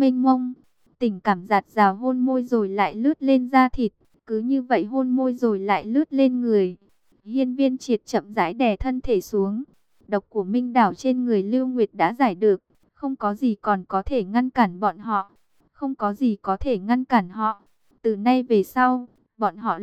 mênh mông. Tình cảm dạt dào hôn môi rồi lại lướt lên da thịt, cứ như vậy hôn môi rồi lại lướt lên người. Hiên Viên Triệt chậm rãi đè thân thể xuống. Độc của Minh Đảo trên người Lưu Nguyệt đã giải được, không có gì còn có thể ngăn cản bọn họ. Không có gì có thể ngăn cản họ. Từ nay về sau, bọn họ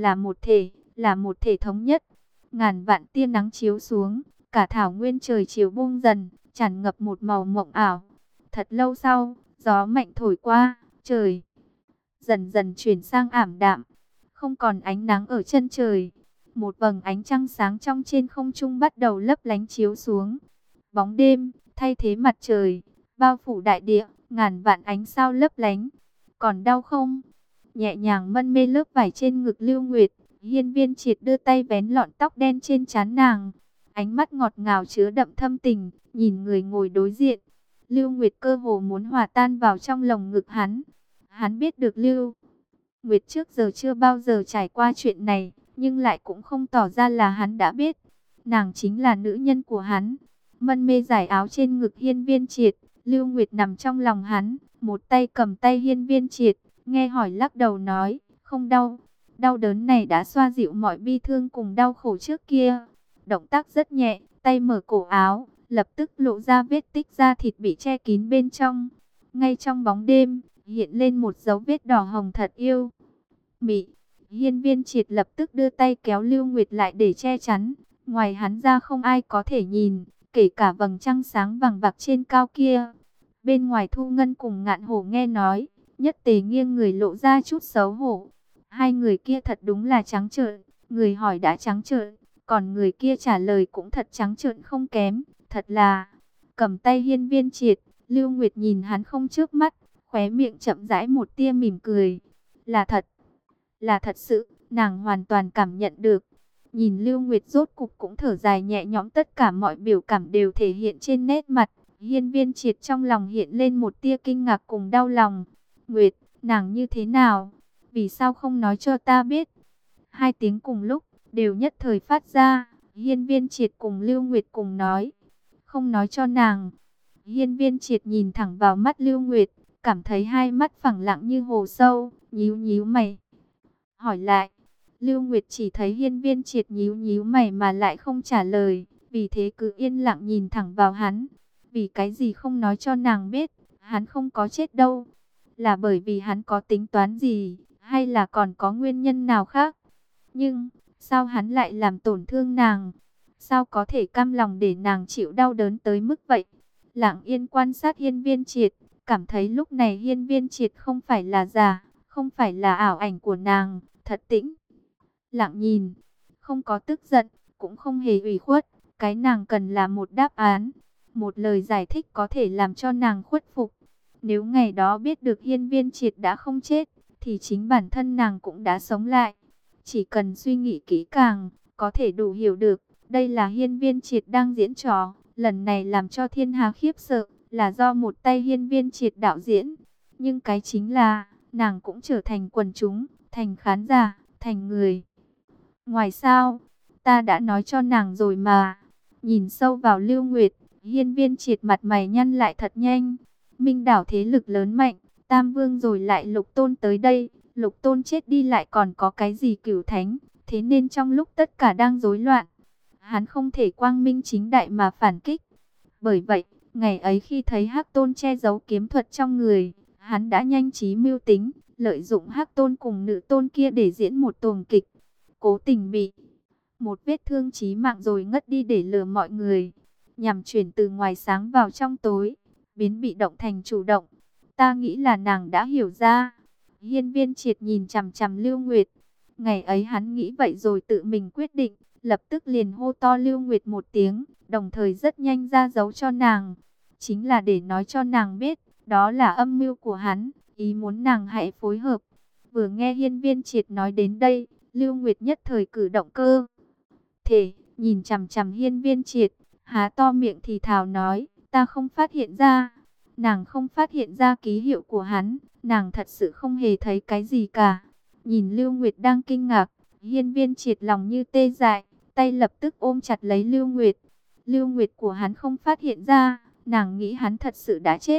là một thể thống nhất. Ngàn vạn tia nắng chiếu xuống, cả thảo nguyên trời chiều buông dần, tràn ngập một màu mộng ảo. Thật lâu sau, gió mạnh thổi qua, trời dần dần chuyển sang ảm đạm, không còn ánh nắng ở chân trời. Một vầng ánh trăng sáng trong trên không trung bắt đầu lấp lánh chiếu xuống. Bóng đêm thay thế mặt trời, bao phủ đại địa, ngàn vạn ánh sao lấp lánh. Còn đau không? Nhẹ nhàng mân mê lớp vải trên ngực Lưu Nguyệt, Hiên Viên Triệt đưa tay vén lọn tóc đen trên trán nàng. Ánh mắt ngọt ngào chứa đậm thâm tình, nhìn người ngồi đối diện. Lưu Nguyệt cơ hồ muốn hòa tan vào trong lồng ngực hắn. Hắn biết được Lưu Nguyệt trước giờ chưa bao giờ trải qua chuyện này, nhưng lại cũng không tỏ ra là hắn đã biết. Nàng chính là nữ nhân của hắn. Mân mê giải áo trên ngực Hiên Viên Triệt, Lưu Nguyệt nằm trong lòng hắn, một tay cầm tay Hiên Viên Triệt, nghe hỏi lắc đầu nói, không đau. Đau đớn này đã xoa dịu mọi bi thương cùng đau khổ trước kia. Động tác rất nhẹ, tay mở cổ áo, lập tức lộ ra vết tích da thịt bị che kín bên trong. Ngay trong bóng đêm, hiện lên một dấu vết đỏ hồng thật yêu mị. Hiên Viên Triệt lập tức đưa tay kéo Lưu Nguyệt lại để che chắn. Ngoài hắn ra không ai có thể nhìn, kể cả vầng trăng sáng vằng vặc trên cao kia. Bên ngoài Thu Ngân cùng Ngạn Hổ nghe nói, nhất tề nghiêng người lộ ra chút xấu hổ. Hai người kia thật đúng là trắng trợn, người hỏi đã trắng trợn, còn người kia trả lời cũng thật trắng trợn không kém, thật là. Cầm tay Hiên Viên Triệt, Lưu Nguyệt nhìn hắn không chớp mắt, khóe miệng chậm rãi một tia mỉm cười. Là thật sự, nàng hoàn toàn cảm nhận được. Nhìn Lưu Nguyệt rốt cục cũng thở dài nhẹ nhõm, tất cả mọi biểu cảm đều thể hiện trên nét mặt. Hiên Viên Triệt trong lòng hiện lên một tia kinh ngạc cùng đau lòng. Nguyệt, nàng như thế nào? Vì sao không nói cho ta biết? Hai tiếng cùng lúc, đều nhất thời phát ra. Hiên Viên Triệt cùng Lưu Nguyệt cùng nói. Không nói cho nàng. Hiên Viên Triệt nhìn thẳng vào mắt Lưu Nguyệt, cảm thấy hai mắt phẳng lặng như hồ sâu, nhíu nhíu mày. Hỏi lại, Lưu Nguyệt chỉ thấy Hiên Viên Triệt nhíu nhíu mày mà lại không trả lời, vì thế cứ yên lặng nhìn thẳng vào hắn. Vì cái gì không nói cho nàng biết, hắn không có chết đâu. Là bởi vì hắn có tính toán gì, hay là còn có nguyên nhân nào khác? Nhưng, sao hắn lại làm tổn thương nàng? Sao có thể cam lòng để nàng chịu đau đớn tới mức vậy? Lặng yên quan sát Hiên Viên Triệt, cảm thấy lúc này Hiên Viên Triệt không phải là giả, không phải là ảo ảnh của nàng, thật tĩnh. Lặng nhìn, không có tức giận, cũng không hề ủy khuất, cái nàng cần là một đáp án, một lời giải thích có thể làm cho nàng khuất phục. Nếu ngày đó biết được Hiên Viên Triệt đã không chết, thì chính bản thân nàng cũng đã sống lại. Chỉ cần suy nghĩ kỹ càng, có thể đủ hiểu được, đây là Hiên Viên Triệt đang diễn trò, lần này làm cho thiên hà khiếp sợ, là do một tay Hiên Viên Triệt đạo diễn. Nhưng cái chính là, nàng cũng trở thành quần chúng, thành khán giả, thành người. Ngoài sao, ta đã nói cho nàng rồi mà. Nhìn sâu vào Lưu Nguyệt, Hiên Viên Triệt mặt mày nhăn lại thật nhanh. Minh đảo thế lực lớn mạnh, Tam Vương rồi lại Lục Tôn tới đây. Lục Tôn chết đi lại còn có cái gì Cửu Thánh. Thế nên trong lúc tất cả đang rối loạn, hắn không thể quang minh chính đại mà phản kích. Bởi vậy, ngày ấy khi thấy Hắc Tôn che giấu kiếm thuật trong người, hắn đã nhanh trí mưu tính, lợi dụng Hắc Tôn cùng Nữ Tôn kia để diễn một tuồng kịch. Cố tình bị một vết thương chí mạng rồi ngất đi để lừa mọi người, nhằm chuyển từ ngoài sáng vào trong tối, biến bị động thành chủ động. Ta nghĩ là nàng đã hiểu ra. Hiên Viên Triệt nhìn chằm chằm Lưu Nguyệt. Ngày ấy hắn nghĩ vậy rồi tự mình quyết định, lập tức liền hô to Lưu Nguyệt một tiếng, đồng thời rất nhanh ra dấu cho nàng. Chính là để nói cho nàng biết, đó là âm mưu của hắn, ý muốn nàng hãy phối hợp. Vừa nghe Hiên Viên Triệt nói đến đây, Lưu Nguyệt nhất thời cử động cơ thể, nhìn chằm chằm Hiên Viên Triệt, há to miệng thì thào nói, ta không phát hiện ra. Nàng không phát hiện ra ký hiệu của hắn, nàng thật sự không hề thấy cái gì cả. Nhìn Lưu Nguyệt đang kinh ngạc, Hiên Viên Triệt lòng như tê dại, tay lập tức ôm chặt lấy Lưu Nguyệt. Lưu Nguyệt của hắn không phát hiện ra, nàng nghĩ hắn thật sự đã chết.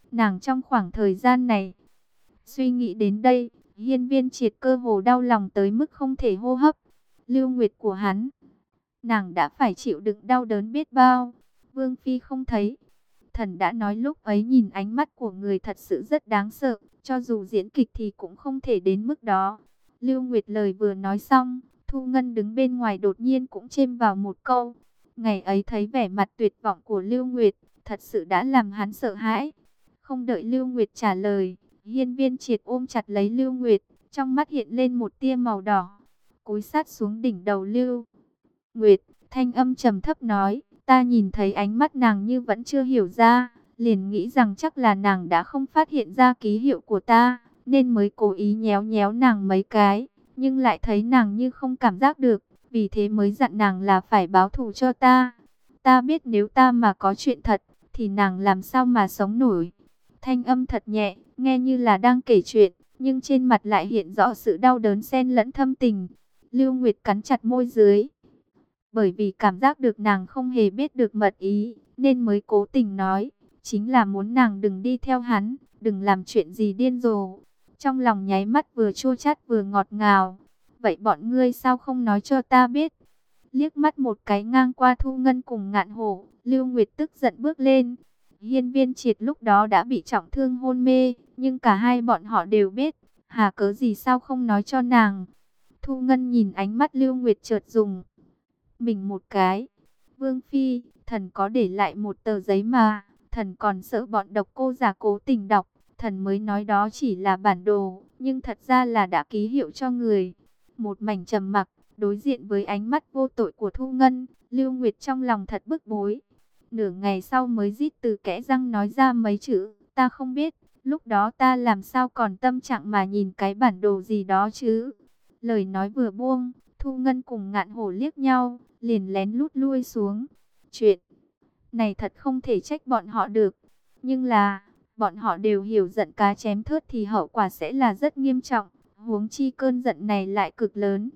nàng trong khoảng thời gian này. Suy nghĩ đến đây, Hiên Viên Triệt cơ hồ đau lòng tới mức không thể hô hấp. Lưu Nguyệt của hắn, nàng đã phải chịu đựng đau đớn biết bao. Vương Phi không thấy. Thần đã nói lúc ấy nhìn ánh mắt của người thật sự rất đáng sợ, cho dù diễn kịch thì cũng không thể đến mức đó. Lưu Nguyệt lời vừa nói xong, Thu Ngân đứng bên ngoài đột nhiên cũng chêm vào một câu. Ngày ấy thấy vẻ mặt tuyệt vọng của Lưu Nguyệt, thật sự đã làm hắn sợ hãi. Không đợi Lưu Nguyệt trả lời, Hiên Viên Triệt ôm chặt lấy Lưu Nguyệt, trong mắt hiện lên một tia màu đỏ. Cúi sát xuống đỉnh đầu Lưu Nguyệt, thanh âm trầm thấp nói, ta nhìn thấy ánh mắt nàng như vẫn chưa hiểu ra, liền nghĩ rằng chắc là nàng đã không phát hiện ra ký hiệu của ta, nên mới cố ý nhéo nhéo nàng mấy cái, nhưng lại thấy nàng như không cảm giác được, vì thế mới dặn nàng là phải báo thù cho ta. Ta biết nếu ta mà có chuyện thật, thì nàng làm sao mà sống nổi. Thanh âm thật nhẹ, nghe như là đang kể chuyện, nhưng trên mặt lại hiện rõ sự đau đớn xen lẫn thâm tình. Lưu Nguyệt cắn chặt môi dưới, bởi vì cảm giác được nàng không hề biết được mật ý, nên mới cố tình nói, chính là muốn nàng đừng đi theo hắn, đừng làm chuyện gì điên rồ. Trong lòng nháy mắt vừa chua chát vừa ngọt ngào. Vậy bọn ngươi sao không nói cho ta biết? Liếc mắt một cái ngang qua Thu Ngân cùng Ngạn Hổ, Lưu Nguyệt tức giận bước lên. Hiên Viên Triệt lúc đó đã bị trọng thương hôn mê, nhưng cả hai bọn họ đều biết, hà cớ gì sao không nói cho nàng. Thu Ngân nhìn ánh mắt Lưu Nguyệt chợt dùng mình một cái. Vương Phi, thần có để lại một tờ giấy mà, thần còn sợ bọn độc cô già cố tình đọc, thần mới nói đó chỉ là bản đồ, nhưng thật ra là đã ký hiệu cho người. Một mảnh trầm mặc, đối diện với ánh mắt vô tội của Thu Ngân, Lưu Nguyệt trong lòng thật bức bối. Nửa ngày sau mới rít từ kẽ răng nói ra mấy chữ, ta không biết, lúc đó ta làm sao còn tâm trạng mà nhìn cái bản đồ gì đó chứ. Lời nói vừa buông, Thu Ngân cùng Ngạn Hổ liếc nhau, liền lén lút lui xuống. Chuyện này thật không thể trách bọn họ được, nhưng là, bọn họ đều hiểu giận cá chém thớt thì hậu quả sẽ là rất nghiêm trọng, huống chi cơn giận này lại cực lớn.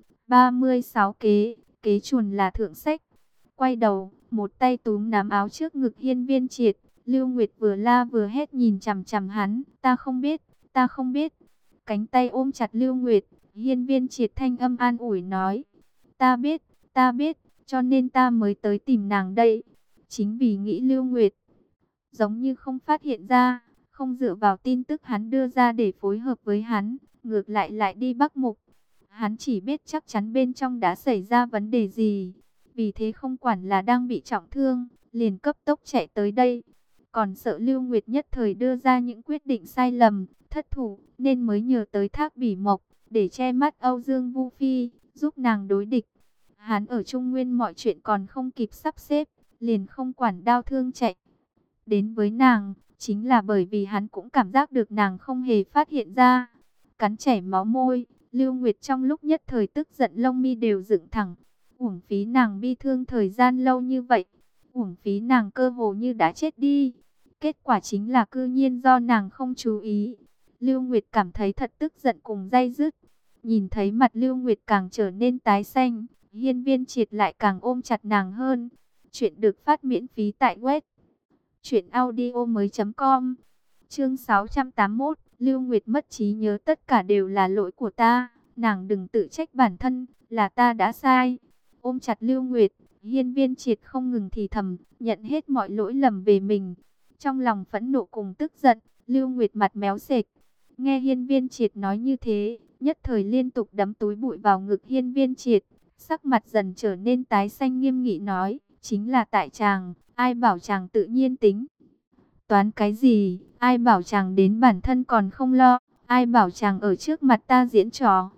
36 kế chuồn là thượng sách. Quay đầu, một tay túm nắm áo trước ngực Hiên Viên Triệt, Lưu Nguyệt vừa la vừa hét nhìn chằm chằm hắn, ta không biết, ta không biết. Cánh tay ôm chặt Lưu Nguyệt, Hiên Viên Triệt thanh âm an ủi nói, ta biết, cho nên ta mới tới tìm nàng đây. Chính vì nghĩ Lưu Nguyệt giống như không phát hiện ra, không dựa vào tin tức hắn đưa ra để phối hợp với hắn, ngược lại đi Bắc Mục. Hắn chỉ biết chắc chắn bên trong đã xảy ra vấn đề gì, vì thế không quản là đang bị trọng thương, liền cấp tốc chạy tới đây. Còn sợ Lưu Nguyệt nhất thời đưa ra những quyết định sai lầm, thất thủ, nên mới nhờ tới Thác Bỉ Mộc, để che mắt Âu Dương Vu Phi, giúp nàng đối địch. Hắn ở Trung Nguyên mọi chuyện còn không kịp sắp xếp, liền không quản đau thương chạy đến với nàng, chính là bởi vì hắn cũng cảm giác được nàng không hề phát hiện ra. Cắn chảy máu môi, Lưu Nguyệt trong lúc nhất thời tức giận lông mi đều dựng thẳng. Uổng phí nàng bi thương thời gian lâu như vậy, uổng phí nàng cơ hồ như đã chết đi. Kết quả chính là cư nhiên do nàng không chú ý. Lưu Nguyệt cảm thấy thật tức giận cùng day dứt. Nhìn thấy mặt Lưu Nguyệt càng trở nên tái xanh, Hiên Viên Triệt lại càng ôm chặt nàng hơn. Chuyện được phát miễn phí tại web truyệnaudiomoi.com. Chương 681, Lưu Nguyệt mất trí nhớ, tất cả đều là lỗi của ta, nàng đừng tự trách bản thân, là ta đã sai. Ôm chặt Lưu Nguyệt, Hiên Viên Triệt không ngừng thì thầm, nhận hết mọi lỗi lầm về mình. Trong lòng phẫn nộ cùng tức giận, Lưu Nguyệt mặt méo sệt. Nghe Hiên Viên Triệt nói như thế, nhất thời liên tục đấm túi bụi vào ngực Hiên Viên Triệt, sắc mặt dần trở nên tái xanh nghiêm nghị nói, chính là tại chàng, ai bảo chàng tự nhiên tính toán cái gì, ai bảo chàng đến bản thân còn không lo, ai bảo chàng ở trước mặt ta diễn trò.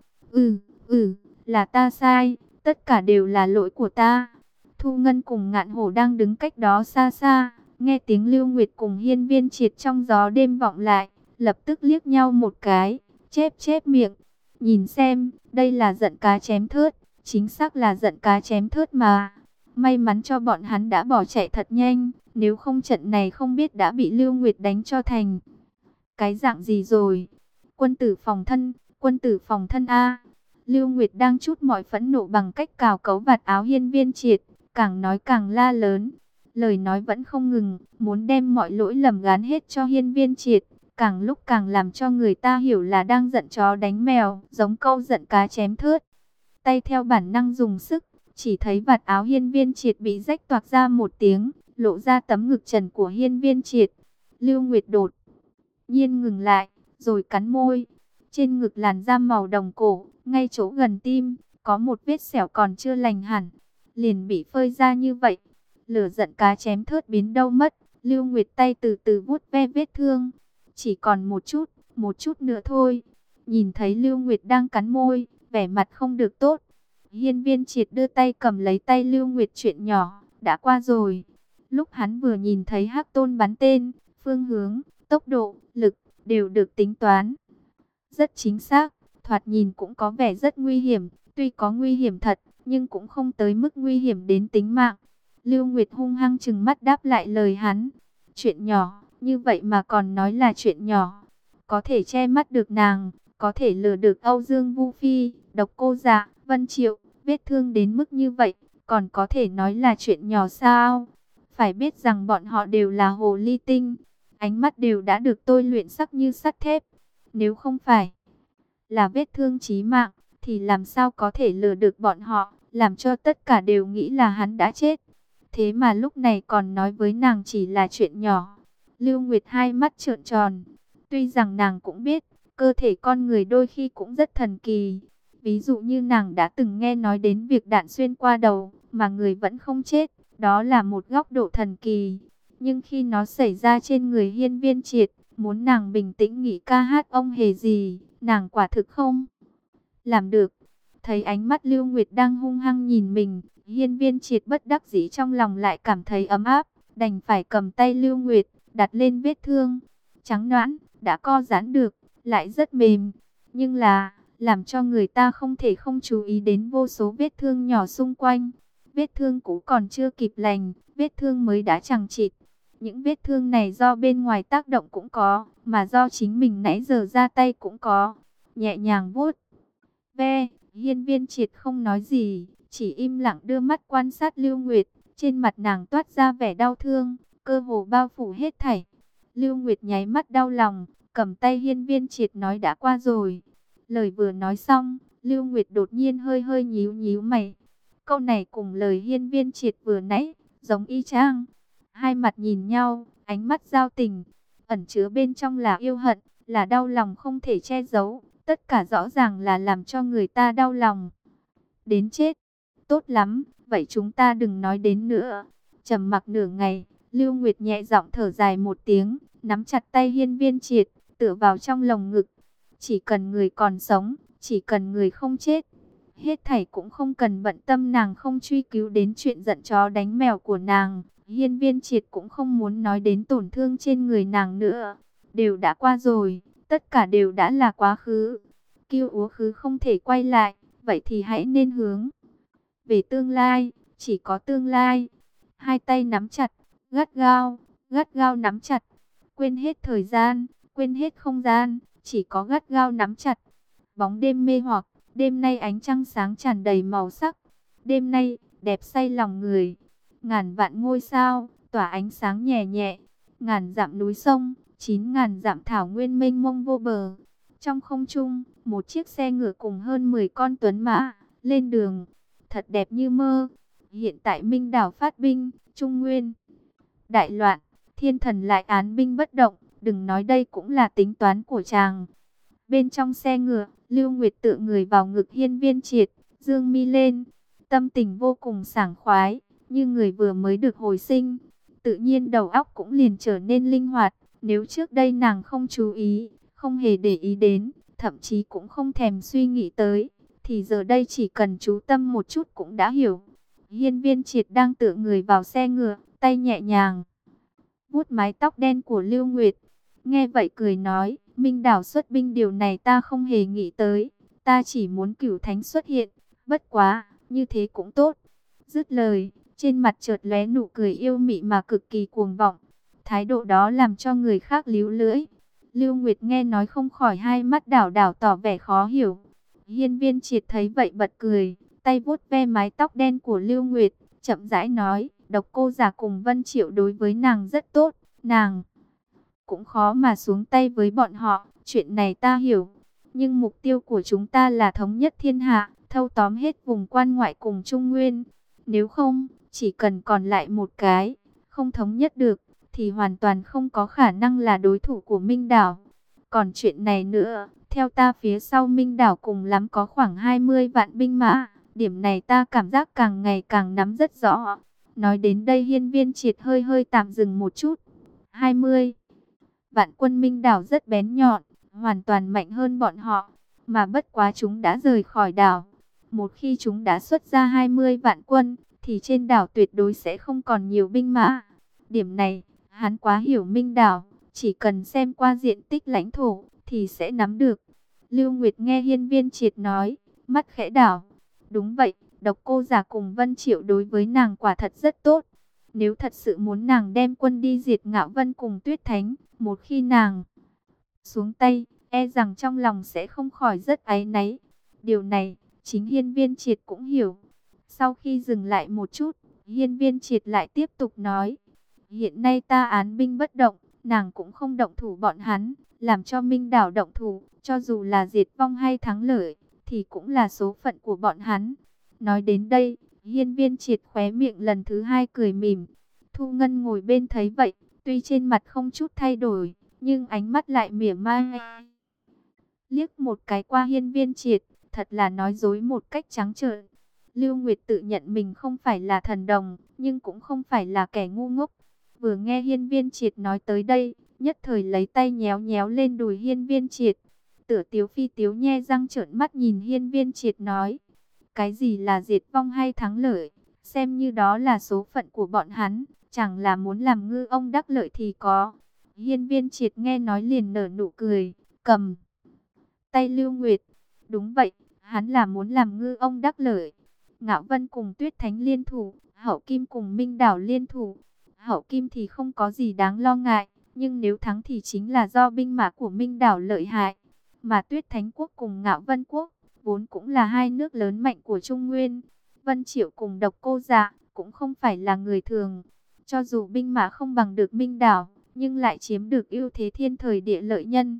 Là ta sai, tất cả đều là lỗi của ta. Thu Ngân cùng Ngạn Hổ đang đứng cách đó xa xa, nghe tiếng Lưu Nguyệt cùng Hiên Viên Triệt trong gió đêm vọng lại, lập tức liếc nhau một cái, chép miệng, nhìn xem, đây là giận cá chém thớt, chính xác là giận cá chém thớt mà. May mắn cho bọn hắn đã bỏ chạy thật nhanh, nếu không trận này không biết đã bị Lưu Nguyệt đánh cho thành cái dạng gì rồi. Quân tử phòng thân a. Lưu Nguyệt đang trút mọi phẫn nộ bằng cách cào cấu vạt áo Hiên Viên Triệt, càng nói càng la lớn. lời nói vẫn không ngừng, muốn đem mọi lỗi lầm gán hết cho Hiên Viên Triệt, càng lúc càng làm cho người ta hiểu là đang giận chó đánh mèo, giống câu giận cá chém thớt. Tay theo bản năng dùng sức, chỉ thấy vạt áo Hiên Viên Triệt bị rách toạc ra một tiếng, lộ ra tấm ngực trần của Hiên Viên Triệt. Lưu Nguyệt đột nhiên ngừng lại, rồi cắn môi. Trên ngực làn da màu đồng cổ, ngay chỗ gần tim, có một vết sẹo còn chưa lành hẳn, liền bị phơi ra như vậy. Lửa giận cá chém thớt biến đâu mất, Lưu Nguyệt tay từ từ vuốt ve vết thương. Chỉ còn một chút nữa thôi. Nhìn thấy Lưu Nguyệt đang cắn môi, vẻ mặt không được tốt. Hiên Viên Triệt đưa tay cầm lấy tay Lưu Nguyệt, chuyện nhỏ, đã qua rồi. Lúc hắn vừa nhìn thấy Hắc Tôn bắn tên, phương hướng, tốc độ, lực, đều được tính toán rất chính xác, thoạt nhìn cũng có vẻ rất nguy hiểm, tuy có nguy hiểm thật, nhưng cũng không tới mức nguy hiểm đến tính mạng. Lưu Nguyệt hung hăng trừng mắt đáp lại lời hắn. Chuyện nhỏ, như vậy mà còn nói là chuyện nhỏ. Có thể che mắt được nàng, có thể lừa được Âu Dương Vu Phi, Độc Cô Dạ, Vân Triệu, vết thương đến mức như vậy, còn có thể nói là chuyện nhỏ sao? Phải biết rằng bọn họ đều là hồ ly tinh, ánh mắt đều đã được tôi luyện sắc như sắt thép. Nếu không phải là vết thương chí mạng, thì làm sao có thể lừa được bọn họ, làm cho tất cả đều nghĩ là hắn đã chết. Thế mà lúc này còn nói với nàng chỉ là chuyện nhỏ. Lưu Nguyệt hai mắt trợn tròn. Tuy rằng nàng cũng biết, cơ thể con người đôi khi cũng rất thần kỳ. Ví dụ như nàng đã từng nghe nói đến việc đạn xuyên qua đầu, mà người vẫn không chết. Đó là một góc độ thần kỳ. Nhưng khi nó xảy ra trên người Hiên Viên Triệt, muốn nàng bình tĩnh nghĩ ca hát ông hề gì, nàng quả thực không làm được. Thấy ánh mắt Lưu Nguyệt đang hung hăng nhìn mình, Hiên Viên Triệt bất đắc dĩ trong lòng lại cảm thấy ấm áp, đành phải cầm tay Lưu Nguyệt, đặt lên vết thương. Trắng nõn, đã co giãn được, lại rất mềm. Nhưng là, làm cho người ta không thể không chú ý đến vô số vết thương nhỏ xung quanh. Vết thương cũ còn chưa kịp lành, vết thương mới đã chằng chịt. Những vết thương này do bên ngoài tác động cũng có, mà do chính mình nãy giờ ra tay cũng có. Nhẹ nhàng vuốt ve, Hiên Viên Triệt không nói gì, chỉ im lặng đưa mắt quan sát Lưu Nguyệt. Trên mặt nàng toát ra vẻ đau thương, cơ hồ bao phủ hết thảy. Lưu Nguyệt nháy mắt đau lòng, cầm tay Hiên Viên Triệt nói đã qua rồi. Lời vừa nói xong, Lưu Nguyệt đột nhiên hơi hơi nhíu nhíu mày. Câu này cùng lời Hiên Viên Triệt vừa nãy, giống y chang. Hai mặt nhìn nhau, ánh mắt giao tình, ẩn chứa bên trong là yêu hận, là đau lòng không thể che giấu. Tất cả rõ ràng là làm cho người ta đau lòng đến chết. Tốt lắm, vậy chúng ta đừng nói đến nữa. Trầm mặc nửa ngày, Lưu Nguyệt nhẹ giọng thở dài một tiếng, nắm chặt tay Hiên Viên Triệt, tựa vào trong lồng ngực. Chỉ cần người còn sống, chỉ cần người không chết, hết thảy cũng không cần bận tâm. Nàng không truy cứu đến chuyện giận chó đánh mèo của nàng. Hiên Viên Triệt cũng không muốn nói đến tổn thương trên người nàng nữa. Đều đã qua rồi, tất cả đều đã là quá khứ. Kiêu úa khứ không thể quay lại, vậy thì hãy nên hướng về tương lai, chỉ có tương lai. Hai tay nắm chặt, gắt gao nắm chặt. Quên hết thời gian, quên hết không gian, chỉ có gắt gao nắm chặt. Bóng đêm mê hoặc, đêm nay ánh trăng sáng tràn đầy màu sắc. Đêm nay, đẹp say lòng người. Ngàn vạn ngôi sao, tỏa ánh sáng nhẹ nhẹ. Ngàn dặm núi sông, 9.000 dặm thảo nguyên mênh mông vô bờ. Trong không trung, một chiếc xe ngựa cùng hơn 10 con tuấn mã, lên đường. Thật đẹp như mơ. Hiện tại Minh đảo phát binh, Trung Nguyên đại loạn, thiên thần lại án binh bất động. Đừng nói đây cũng là tính toán của chàng. Bên trong xe ngựa, Lưu Nguyệt tựa người vào ngực Hiên Viên Triệt, dương mi lên. Tâm tình vô cùng sảng khoái, như người vừa mới được hồi sinh. Tự nhiên đầu óc cũng liền trở nên linh hoạt. Nếu trước đây nàng không chú ý, không hề để ý đến, thậm chí cũng không thèm suy nghĩ tới, thì giờ đây chỉ cần chú tâm một chút cũng đã hiểu. Hiên Viên Triệt đang tựa người vào xe ngựa, tay nhẹ nhàng vuốt mái tóc đen của Lưu Nguyệt. Nghe vậy cười nói, Minh đảo xuất binh điều này ta không hề nghĩ tới, ta chỉ muốn Cửu Thánh xuất hiện, bất quá, như thế cũng tốt. Dứt lời, trên mặt chợt lóe nụ cười yêu mị mà cực kỳ cuồng vọng. Thái độ đó làm cho người khác líu lưỡi. Lưu Nguyệt nghe nói không khỏi hai mắt đảo đảo tỏ vẻ khó hiểu. Hiên Viên Triệt thấy vậy bật cười, tay vuốt ve mái tóc đen của Lưu Nguyệt, chậm rãi nói, Độc Cô Giả cùng Vân Triệu đối với nàng rất tốt, nàng cũng khó mà xuống tay với bọn họ, chuyện này ta hiểu. Nhưng mục tiêu của chúng ta là thống nhất thiên hạ, thâu tóm hết vùng quan ngoại cùng Trung Nguyên. Nếu không, chỉ cần còn lại một cái, không thống nhất được, thì hoàn toàn không có khả năng là đối thủ của Minh Đảo. Còn chuyện này nữa, theo ta phía sau Minh Đảo cùng lắm có khoảng 20 vạn binh mã. Điểm này ta cảm giác càng ngày càng nắm rất rõ. Nói đến đây Hiên Viên Triệt hơi hơi tạm dừng một chút. 20 vạn quân Minh Đảo rất bén nhọn, hoàn toàn mạnh hơn bọn họ. Mà bất quá chúng đã rời khỏi đảo. Một khi chúng đã xuất ra 20 vạn quân, thì trên đảo tuyệt đối sẽ không còn nhiều binh mã. Điểm này, hắn quá hiểu Minh Đảo. Chỉ cần xem qua diện tích lãnh thổ, thì sẽ nắm được. Lưu Nguyệt nghe Hiên Viên Triệt nói, mắt khẽ đảo. Đúng vậy, Độc Cô Giả cùng Vân Triệu đối với nàng quả thật rất tốt. Nếu thật sự muốn nàng đem quân đi diệt Ngạo Vân cùng Tuyết Thánh, một khi nàng xuống tay, e rằng trong lòng sẽ không khỏi rất áy náy. Điều này, chính Hiên Viên Triệt cũng hiểu. Sau khi dừng lại một chút, Hiên Viên Triệt lại tiếp tục nói, hiện nay ta án binh bất động, nàng cũng không động thủ bọn hắn, làm cho Minh Đảo động thủ, cho dù là diệt vong hay thắng lợi, thì cũng là số phận của bọn hắn. Nói đến đây, Hiên Viên Triệt khóe miệng lần thứ hai cười mỉm. Thu Ngân ngồi bên thấy vậy, tuy trên mặt không chút thay đổi, nhưng ánh mắt lại mỉa mai. Liếc một cái qua Hiên Viên Triệt, thật là nói dối một cách trắng trợn. Lưu Nguyệt tự nhận mình không phải là thần đồng, nhưng cũng không phải là kẻ ngu ngốc. Vừa nghe Hiên Viên Triệt nói tới đây, nhất thời lấy tay nhéo nhéo lên đùi Hiên Viên Triệt. Tử Tiếu Phi Tiếu nhe răng trợn mắt nhìn Hiên Viên Triệt nói, cái gì là diệt vong hay thắng lợi, xem như đó là số phận của bọn hắn, chẳng là muốn làm ngư ông đắc lợi thì có. Hiên Viên Triệt nghe nói liền nở nụ cười, cầm tay Lưu Nguyệt. Đúng vậy, hắn là muốn làm ngư ông đắc lợi. Ngạo Vân cùng Tuyết Thánh liên thủ, Hậu Kim cùng Minh Đảo liên thủ. Hậu Kim thì không có gì đáng lo ngại, nhưng nếu thắng thì chính là do binh mã của Minh Đảo lợi hại. Mà Tuyết Thánh Quốc cùng Ngạo Vân Quốc, vốn cũng là hai nước lớn mạnh của Trung Nguyên. Vân Triệu cùng Độc Cô Dạ cũng không phải là người thường. Cho dù binh mã không bằng được Minh Đảo, nhưng lại chiếm được ưu thế thiên thời địa lợi nhân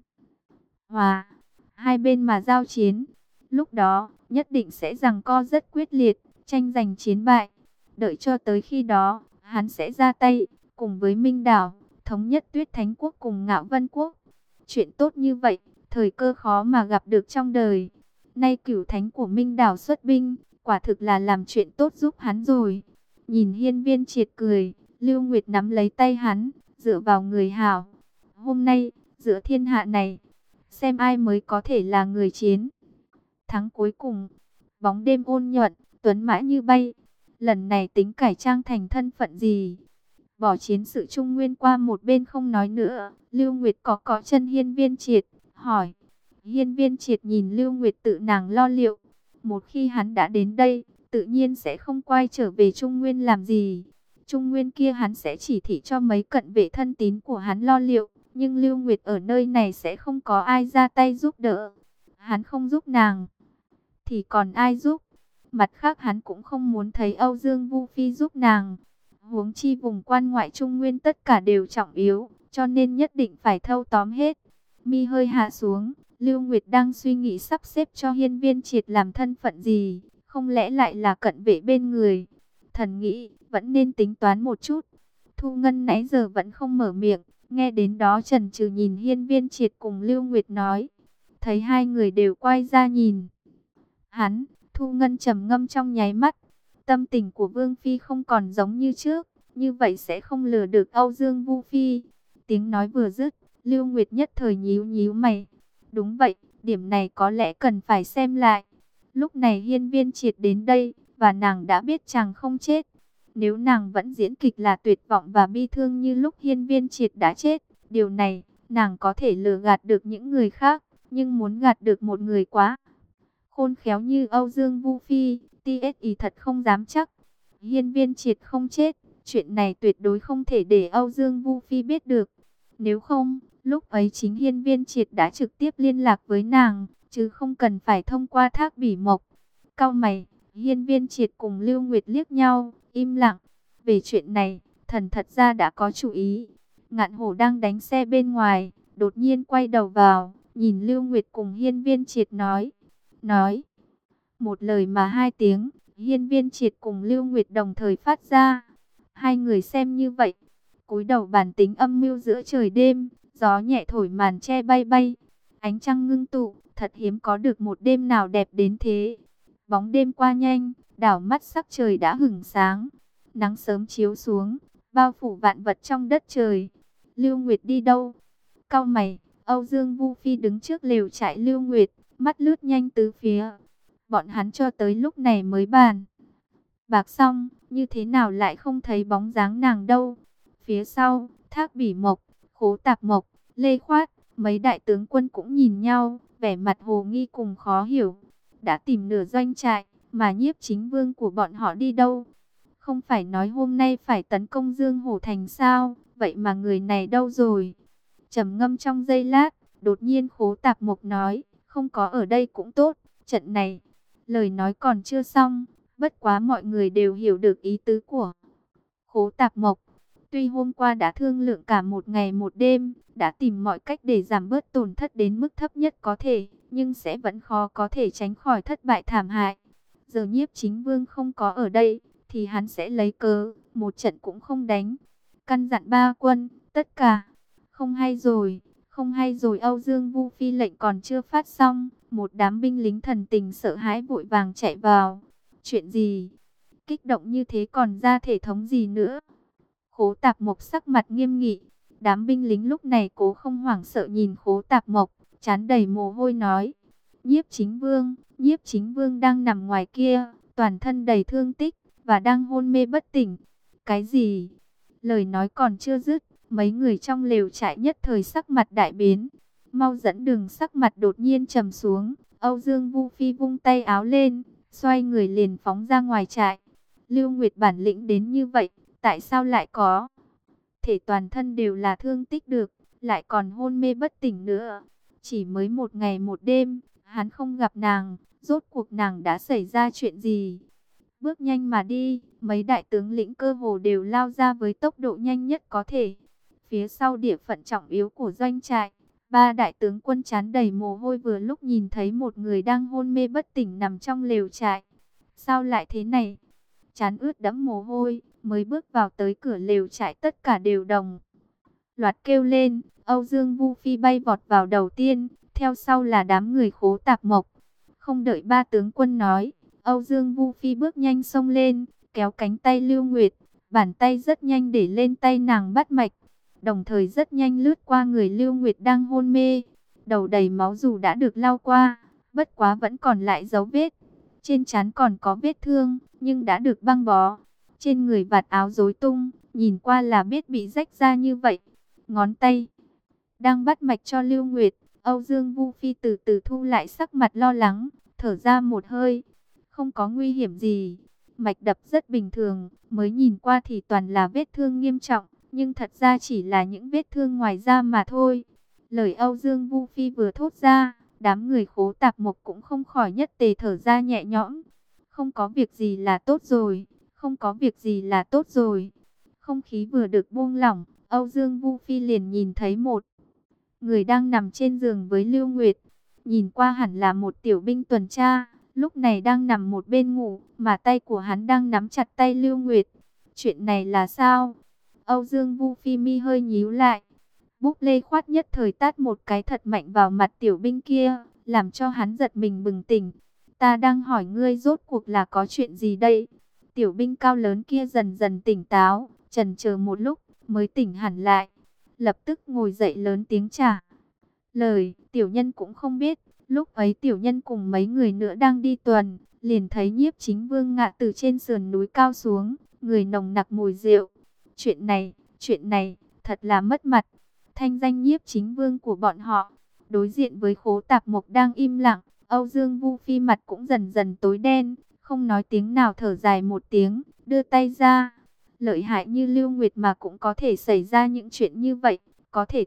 hòa. Hai bên mà giao chiến, lúc đó nhất định sẽ giằng co rất quyết liệt, tranh giành chiến bại. Đợi cho tới khi đó, hắn sẽ ra tay, cùng với Minh Đảo, thống nhất Tuyết Thánh Quốc cùng Ngạo Vân Quốc. Chuyện tốt như vậy, thời cơ khó mà gặp được trong đời. Nay Cửu Thánh của Minh Đảo xuất binh, quả thực là làm chuyện tốt giúp hắn rồi. Nhìn Hiên Viên Triệt cười, Lưu Nguyệt nắm lấy tay hắn, dựa vào người hảo. Hôm nay, giữa thiên hạ này, xem ai mới có thể là người chiến thắng cuối cùng. Bóng đêm ôn nhuận, tuấn mã như bay. Lần này tính cải trang thành thân phận gì? Bỏ chiến sự Trung Nguyên qua một bên không nói nữa. Lưu Nguyệt có chân Hiên Viên Triệt, hỏi. Hiên Viên Triệt nhìn Lưu Nguyệt tự nàng lo liệu. Một khi hắn đã đến đây, tự nhiên sẽ không quay trở về Trung Nguyên làm gì. Trung Nguyên kia hắn sẽ chỉ thị cho mấy cận vệ thân tín của hắn lo liệu. Nhưng Lưu Nguyệt ở nơi này sẽ không có ai ra tay giúp đỡ. Hắn không giúp nàng, thì còn ai giúp? Mặt khác hắn cũng không muốn thấy Âu Dương Vu Phi giúp nàng. Huống chi vùng quan ngoại Trung Nguyên tất cả đều trọng yếu, cho nên nhất định phải thâu tóm hết. Mi hơi hạ xuống, Lưu Nguyệt đang suy nghĩ sắp xếp cho Hiên Viên Triệt làm thân phận gì, không lẽ lại là cận vệ bên người. Thần nghĩ, vẫn nên tính toán một chút. Thu Ngân nãy giờ vẫn không mở miệng, nghe đến đó chần chừ nhìn Hiên Viên Triệt cùng Lưu Nguyệt nói. Thấy hai người đều quay ra nhìn hắn, Thu Ngân trầm ngâm trong nháy mắt. Tâm tình của Vương Phi không còn giống như trước, như vậy sẽ không lừa được Âu Dương Vu Phi. Tiếng nói vừa dứt, Lưu Nguyệt nhất thời nhíu nhíu mày. Đúng vậy, điểm này có lẽ cần phải xem lại. Lúc này Hiên Viên Triệt đến đây, và nàng đã biết chàng không chết. Nếu nàng vẫn diễn kịch là tuyệt vọng và bi thương như lúc Hiên Viên Triệt đã chết, điều này, nàng có thể lừa gạt được những người khác, nhưng muốn gạt được một người quá khôn khéo như Âu Dương Vu Phi, TSI thật không dám chắc. Hiên Viên Triệt không chết, chuyện này tuyệt đối không thể để Âu Dương Vu Phi biết được. Nếu không, lúc ấy chính Hiên Viên Triệt đã trực tiếp liên lạc với nàng, chứ không cần phải thông qua Thác Bỉ Mộc. Cau mày, Hiên Viên Triệt cùng Lưu Nguyệt liếc nhau, im lặng. Về chuyện này, thần thật ra đã có chủ ý. Ngạn Hổ đang đánh xe bên ngoài, đột nhiên quay đầu vào, nhìn Lưu Nguyệt cùng Hiên Viên Triệt nói. Một lời mà hai tiếng, Hiên Viên Triệt cùng Lưu Nguyệt đồng thời phát ra. Hai người xem như vậy, cúi đầu bàn tính âm mưu giữa trời đêm, gió nhẹ thổi màn che bay bay. Ánh trăng ngưng tụ, thật hiếm có được một đêm nào đẹp đến thế. Bóng đêm qua nhanh, đảo mắt sắc trời đã hửng sáng. Nắng sớm chiếu xuống, bao phủ vạn vật trong đất trời. Lưu Nguyệt đi đâu? Cau mày, Âu Dương Vu Phi đứng trước lều trại Lưu Nguyệt, mắt lướt nhanh tứ phía. Bọn hắn cho tới lúc này mới bàn bạc xong, như thế nào lại không thấy bóng dáng nàng đâu. Phía sau, Thác Bỉ Mộc, Khố Tạp Mộc, Lê Khoát, mấy đại tướng quân cũng nhìn nhau, vẻ mặt hồ nghi cùng khó hiểu. Đã tìm nửa doanh trại, mà Nhiếp Chính Vương của bọn họ đi đâu? Không phải nói hôm nay phải tấn công Dương Hổ Thành sao? Vậy mà người này đâu rồi? Trầm ngâm trong giây lát, đột nhiên Khố Tạp Mộc nói, không có ở đây cũng tốt, trận này. Lời nói còn chưa xong, bất quá mọi người đều hiểu được ý tứ của Khố Tạp Mộc. Tuy hôm qua đã thương lượng cả một ngày một đêm, đã tìm mọi cách để giảm bớt tổn thất đến mức thấp nhất có thể, nhưng sẽ vẫn khó có thể tránh khỏi thất bại thảm hại. Giờ Nhiếp Chính Vương không có ở đây, thì hắn sẽ lấy cớ, một trận cũng không đánh. Căn dặn ba quân, tất cả. Không hay rồi, không hay rồi. Âu Dương Vu Phi lệnh còn chưa phát xong, một đám binh lính thần tình sợ hãi vội vàng chạy vào. Chuyện gì? Kích động như thế còn ra thể thống gì nữa? Khố Tạp Mộc sắc mặt nghiêm nghị. Đám binh lính lúc này cố không hoảng sợ nhìn Khố Tạp Mộc, trán đầy mồ hôi nói. Nhiếp Chính Vương đang nằm ngoài kia, toàn thân đầy thương tích, và đang hôn mê bất tỉnh. Cái gì? Lời nói còn chưa dứt, mấy người trong lều trại nhất thời sắc mặt đại biến. Mau dẫn đường. Sắc mặt đột nhiên trầm xuống, Âu Dương Vu Phi vung tay áo lên, xoay người liền phóng ra ngoài trại. Lưu Nguyệt bản lĩnh đến như vậy, tại sao lại có thể toàn thân đều là thương tích được, lại còn hôn mê bất tỉnh nữa? Chỉ mới một ngày một đêm, hắn không gặp nàng, rốt cuộc nàng đã xảy ra chuyện gì? Bước nhanh mà đi, mấy đại tướng lĩnh cơ hồ đều lao ra với tốc độ nhanh nhất có thể. Phía sau địa phận trọng yếu của doanh trại, ba đại tướng quân trán đầy mồ hôi vừa lúc nhìn thấy một người đang hôn mê bất tỉnh nằm trong lều trại. Sao lại thế này? Trán ướt đẫm mồ hôi, mới bước vào tới cửa lều trại tất cả đều đồng loạt kêu lên. Âu Dương Vu Phi bay vọt vào đầu tiên, theo sau là đám người Khố Tạp Mộc. Không đợi ba tướng quân nói, Âu Dương Vu Phi bước nhanh xông lên, kéo cánh tay Lưu Nguyệt, bàn tay rất nhanh để lên tay nàng bắt mạch, đồng thời rất nhanh lướt qua người Lưu Nguyệt đang hôn mê. Đầu đầy máu dù đã được lau qua, bất quá vẫn còn lại dấu vết. Trên trán còn có vết thương, nhưng đã được băng bó. Trên người vạt áo rối tung, nhìn qua là biết bị rách ra như vậy. Ngón tay đang bắt mạch cho Lưu Nguyệt, Âu Dương Vu Phi từ từ thu lại sắc mặt lo lắng, thở ra một hơi. Không có nguy hiểm gì, mạch đập rất bình thường, mới nhìn qua thì toàn là vết thương nghiêm trọng, nhưng thật ra chỉ là những vết thương ngoài da mà thôi. Lời Âu Dương Vu Phi vừa thốt ra, đám người Khố Tạp Mộc cũng không khỏi nhất tề thở ra nhẹ nhõm. Không có việc gì là tốt rồi, không có việc gì là tốt rồi. Không khí vừa được buông lỏng, Âu Dương Vu Phi liền nhìn thấy một người đang nằm trên giường với Lưu Nguyệt. Nhìn qua hẳn là một tiểu binh tuần tra, lúc này đang nằm một bên ngủ, mà tay của hắn đang nắm chặt tay Lưu Nguyệt. Chuyện này là sao? Âu Dương Vu Phi mi hơi nhíu lại. Búp Lê Khoát nhất thời tát một cái thật mạnh vào mặt tiểu binh kia, làm cho hắn giật mình bừng tỉnh. Ta đang hỏi ngươi rốt cuộc là có chuyện gì đây? Tiểu binh cao lớn kia dần dần tỉnh táo, chần chờ một lúc mới tỉnh hẳn lại, lập tức ngồi dậy lớn tiếng trả lời. Tiểu nhân cũng không biết, lúc ấy tiểu nhân cùng mấy người nữa đang đi tuần, liền thấy Nhiếp Chính Vương ngã từ trên sườn núi cao xuống, người nồng nặc mùi rượu. Chuyện này, thật là mất mặt. Thanh danh Nhiếp Chính Vương của bọn họ. Đối diện với Khố Tạp Mộc đang im lặng, Âu Dương Vu Phi mặt cũng dần dần tối đen, không nói tiếng nào, thở dài một tiếng, đưa tay ra. Lợi hại như Lưu Nguyệt mà cũng có thể xảy ra những chuyện như vậy, có thể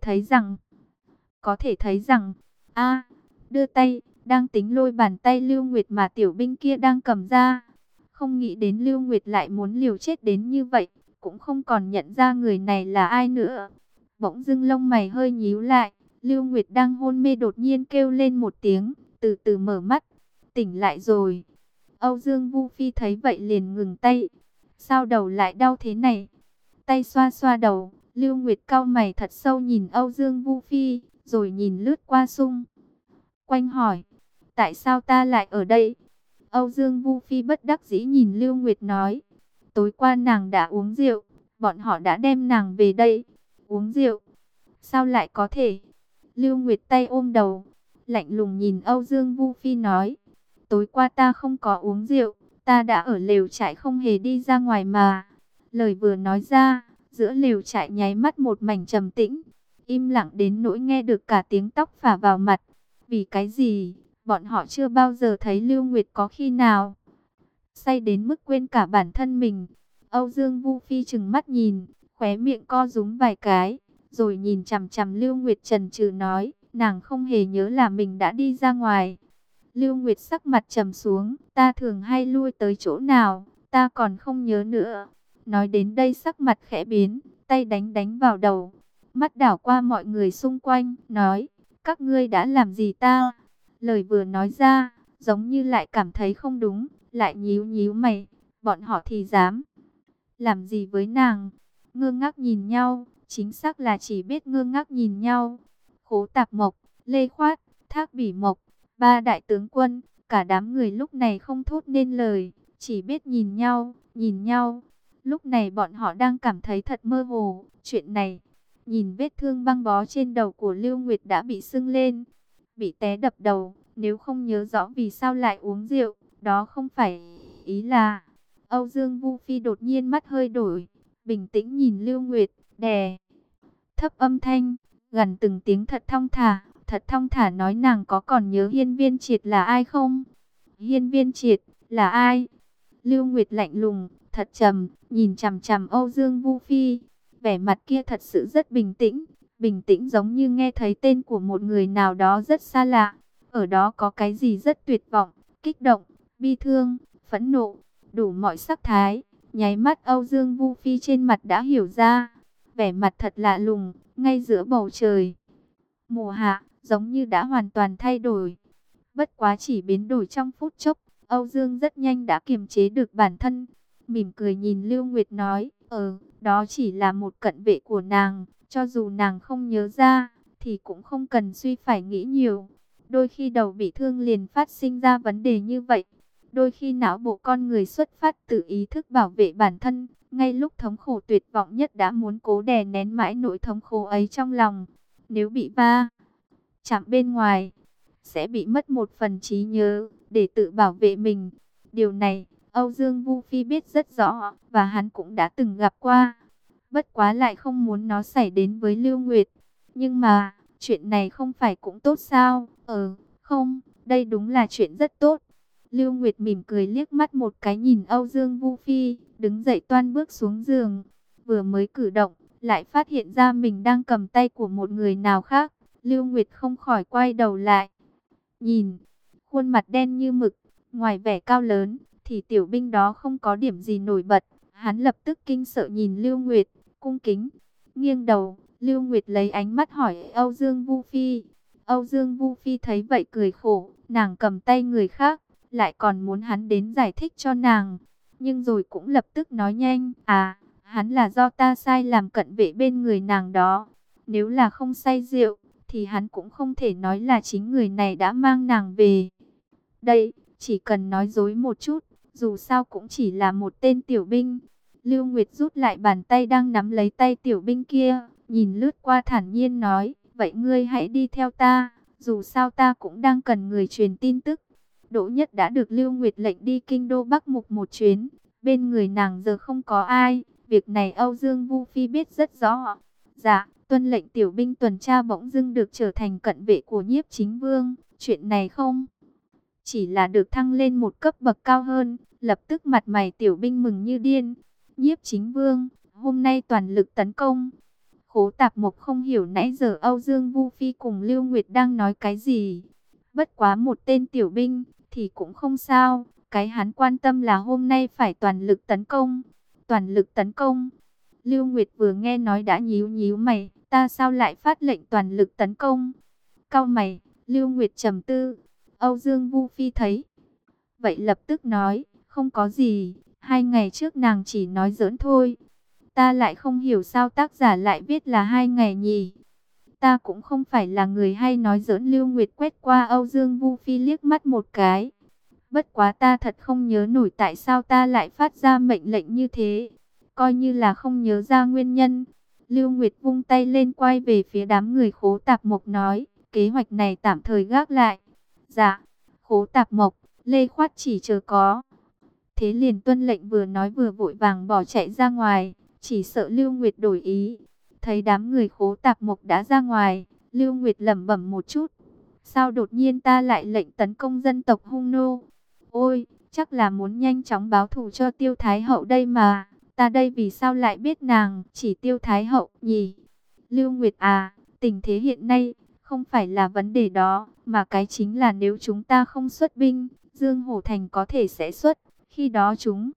thấy rằng, đưa tay, đang tính lôi bàn tay Lưu Nguyệt mà tiểu binh kia đang cầm ra. Không nghĩ đến Lưu Nguyệt lại muốn liều chết đến như vậy, cũng không còn nhận ra người này là ai nữa. Bỗng dưng lông mày hơi nhíu lại, Lưu Nguyệt đang hôn mê đột nhiên kêu lên một tiếng, từ từ mở mắt, tỉnh lại rồi. Âu Dương Vu Phi thấy vậy liền ngừng tay. Sao đầu lại đau thế này? Tay xoa xoa đầu, Lưu Nguyệt cau mày thật sâu nhìn Âu Dương Vu Phi, rồi nhìn lướt qua xung quanh hỏi, tại sao ta lại ở đây? Âu Dương Vu Phi bất đắc dĩ nhìn Lưu Nguyệt nói, tối qua nàng đã uống rượu, bọn họ đã đem nàng về đây. Uống rượu? Sao lại có thể? Lưu Nguyệt tay ôm đầu, lạnh lùng nhìn Âu Dương Vu Phi nói, tối qua ta không có uống rượu, ta đã ở lều trại không hề đi ra ngoài mà. Lời vừa nói ra, giữa lều trại nháy mắt một mảnh trầm tĩnh, im lặng đến nỗi nghe được cả tiếng tóc phả vào mặt. Vì cái gì? Bọn họ chưa bao giờ thấy Lưu Nguyệt có khi nào say đến mức quên cả bản thân mình. Âu Dương Vu Phi trừng mắt nhìn, khóe miệng co rúm vài cái, rồi nhìn chằm chằm Lưu Nguyệt chần chừ nói, nàng không hề nhớ là mình đã đi ra ngoài. Lưu Nguyệt sắc mặt trầm xuống, ta thường hay lui tới chỗ nào, ta còn không nhớ nữa. Nói đến đây sắc mặt khẽ biến, tay đánh đánh vào đầu, mắt đảo qua mọi người xung quanh, nói, các ngươi đã làm gì ta? Lời vừa nói ra, giống như lại cảm thấy không đúng, lại nhíu nhíu mày, bọn họ thì dám làm gì với nàng? Ngơ ngác nhìn nhau, chính xác là chỉ biết ngơ ngác nhìn nhau. Khố Tạp Mộc, Lê Khoát, Thác Bỉ Mộc, ba đại tướng quân, cả đám người lúc này không thốt nên lời, chỉ biết nhìn nhau, nhìn nhau. Lúc này bọn họ đang cảm thấy thật mơ hồ, chuyện này. Nhìn vết thương băng bó trên đầu của Lưu Nguyệt đã bị sưng lên, bị té đập đầu, nếu không nhớ rõ vì sao lại uống rượu, đó không phải ý là... Âu Dương Vu Phi đột nhiên mắt hơi đổi, bình tĩnh nhìn Lưu Nguyệt, đè thấp âm thanh, gần từng tiếng thật thong thả nói, nàng có còn nhớ Hiên Viên Triệt là ai không? Hiên Viên Triệt là ai? Lưu Nguyệt lạnh lùng, thật trầm, nhìn chằm chằm Âu Dương Vu Phi, vẻ mặt kia thật sự rất bình tĩnh giống như nghe thấy tên của một người nào đó rất xa lạ. Ở đó có cái gì rất tuyệt vọng, kích động, bi thương, phẫn nộ, đủ mọi sắc thái. Nháy mắt Âu Dương Vu Phi trên mặt đã hiểu ra, vẻ mặt thật lạ lùng, ngay giữa bầu trời mùa hạ, giống như đã hoàn toàn thay đổi. Bất quá chỉ biến đổi trong phút chốc, Âu Dương rất nhanh đã kiềm chế được bản thân, mỉm cười nhìn Lưu Nguyệt nói, đó chỉ là một cận vệ của nàng, cho dù nàng không nhớ ra, thì cũng không cần suy phải nghĩ nhiều. Đôi khi đầu bị thương liền phát sinh ra vấn đề như vậy. Đôi khi não bộ con người xuất phát từ ý thức bảo vệ bản thân, ngay lúc thống khổ tuyệt vọng nhất đã muốn cố đè nén mãi nỗi thống khổ ấy trong lòng. Nếu bị va chạm bên ngoài, sẽ bị mất một phần trí nhớ để tự bảo vệ mình. Điều này, Âu Dương Vu Phi biết rất rõ, và hắn cũng đã từng gặp qua. Bất quá lại không muốn nó xảy đến với Lưu Nguyệt. Nhưng mà, chuyện này không phải cũng tốt sao? Không, đây đúng là chuyện rất tốt. Lưu Nguyệt mỉm cười liếc mắt một cái nhìn Âu Dương Vu Phi, đứng dậy toan bước xuống giường. Vừa mới cử động, lại phát hiện ra mình đang cầm tay của một người nào khác. Lưu Nguyệt không khỏi quay đầu lại. Nhìn, khuôn mặt đen như mực, ngoài vẻ cao lớn, thì tiểu binh đó không có điểm gì nổi bật. Hắn lập tức kinh sợ nhìn Lưu Nguyệt, cung kính, nghiêng đầu. Lưu Nguyệt lấy ánh mắt hỏi Âu Dương Vu Phi. Âu Dương Vu Phi thấy vậy cười khổ, nàng cầm tay người khác, lại còn muốn hắn đến giải thích cho nàng. Nhưng rồi cũng lập tức nói nhanh, hắn là do ta sai làm cận vệ bên người nàng đó. Nếu là không say rượu, thì hắn cũng không thể nói là chính người này đã mang nàng về đây. Chỉ cần nói dối một chút, dù sao cũng chỉ là một tên tiểu binh. Lưu Nguyệt rút lại bàn tay đang nắm lấy tay tiểu binh kia, nhìn lướt qua thản nhiên nói, vậy ngươi hãy đi theo ta, dù sao ta cũng đang cần người truyền tin tức. Đỗ Nhất đã được Lưu Nguyệt lệnh đi kinh đô Bắc Mục một chuyến, bên người nàng giờ không có ai, việc này Âu Dương Vu Phi biết rất rõ. Dạ, tuân lệnh. Tiểu binh tuần tra bỗng dưng được trở thành cận vệ của Nhiếp Chính Vương, chuyện này không chỉ là được thăng lên một cấp bậc cao hơn, lập tức mặt mày tiểu binh mừng như điên. Nhiếp Chính Vương, hôm nay toàn lực tấn công. Khố Tạp Mộc không hiểu nãy giờ Âu Dương Vu Phi cùng Lưu Nguyệt đang nói cái gì. Bất quá một tên tiểu binh thì cũng không sao, cái hắn quan tâm là hôm nay phải toàn lực tấn công. Toàn lực tấn công. Lưu Nguyệt vừa nghe nói đã nhíu nhíu mày, ta sao lại phát lệnh toàn lực tấn công? Cau mày, Lưu Nguyệt trầm tư. Âu Dương Vu Phi thấy vậy lập tức nói, không có gì, 2 ngày trước nàng chỉ nói giỡn thôi. Ta lại không hiểu sao tác giả lại viết là 2 ngày nhỉ? Ta cũng không phải là người hay nói giỡn. Lưu Nguyệt quét qua Âu Dương Vu Phi liếc mắt một cái. Bất quá ta thật không nhớ nổi tại sao ta lại phát ra mệnh lệnh như thế. Coi như là không nhớ ra nguyên nhân. Lưu Nguyệt vung tay lên quay về phía đám người Khố Tạp Mộc nói, kế hoạch này tạm thời gác lại. Dạ, Khố Tạp Mộc, Lê Khoát chỉ chờ có. Thế liền tuân lệnh, vừa nói vừa vội vàng bỏ chạy ra ngoài, chỉ sợ Lưu Nguyệt đổi ý. Thấy đám người Khố Tạp Mộc đã ra ngoài, Lưu Nguyệt lẩm bẩm một chút. Sao đột nhiên ta lại lệnh tấn công dân tộc Hung Nô? Ôi, chắc là muốn nhanh chóng báo thù cho Tiêu Thái Hậu đây mà. Ta đây vì sao lại biết nàng chỉ Tiêu Thái Hậu nhỉ? Lưu Nguyệt à, tình thế hiện nay không phải là vấn đề đó, mà cái chính là nếu chúng ta không xuất binh, Dương Hổ Thành có thể sẽ xuất. Khi đó chúng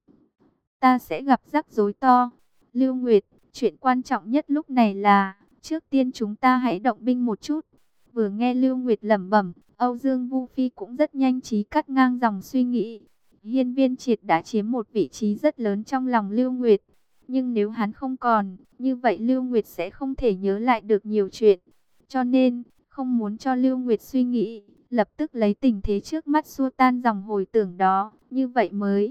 ta sẽ gặp rắc rối to. Lưu Nguyệt, chuyện quan trọng nhất lúc này là, trước tiên chúng ta hãy động binh một chút. Vừa nghe Lưu Nguyệt lẩm bẩm, Âu Dương Vu Phi cũng rất nhanh trí cắt ngang dòng suy nghĩ. Hiên Viên Triệt đã chiếm một vị trí rất lớn trong lòng Lưu Nguyệt. Nhưng nếu hắn không còn, như vậy Lưu Nguyệt sẽ không thể nhớ lại được nhiều chuyện. Cho nên, không muốn cho Lưu Nguyệt suy nghĩ, lập tức lấy tình thế trước mắt xua tan dòng hồi tưởng đó. Như vậy mới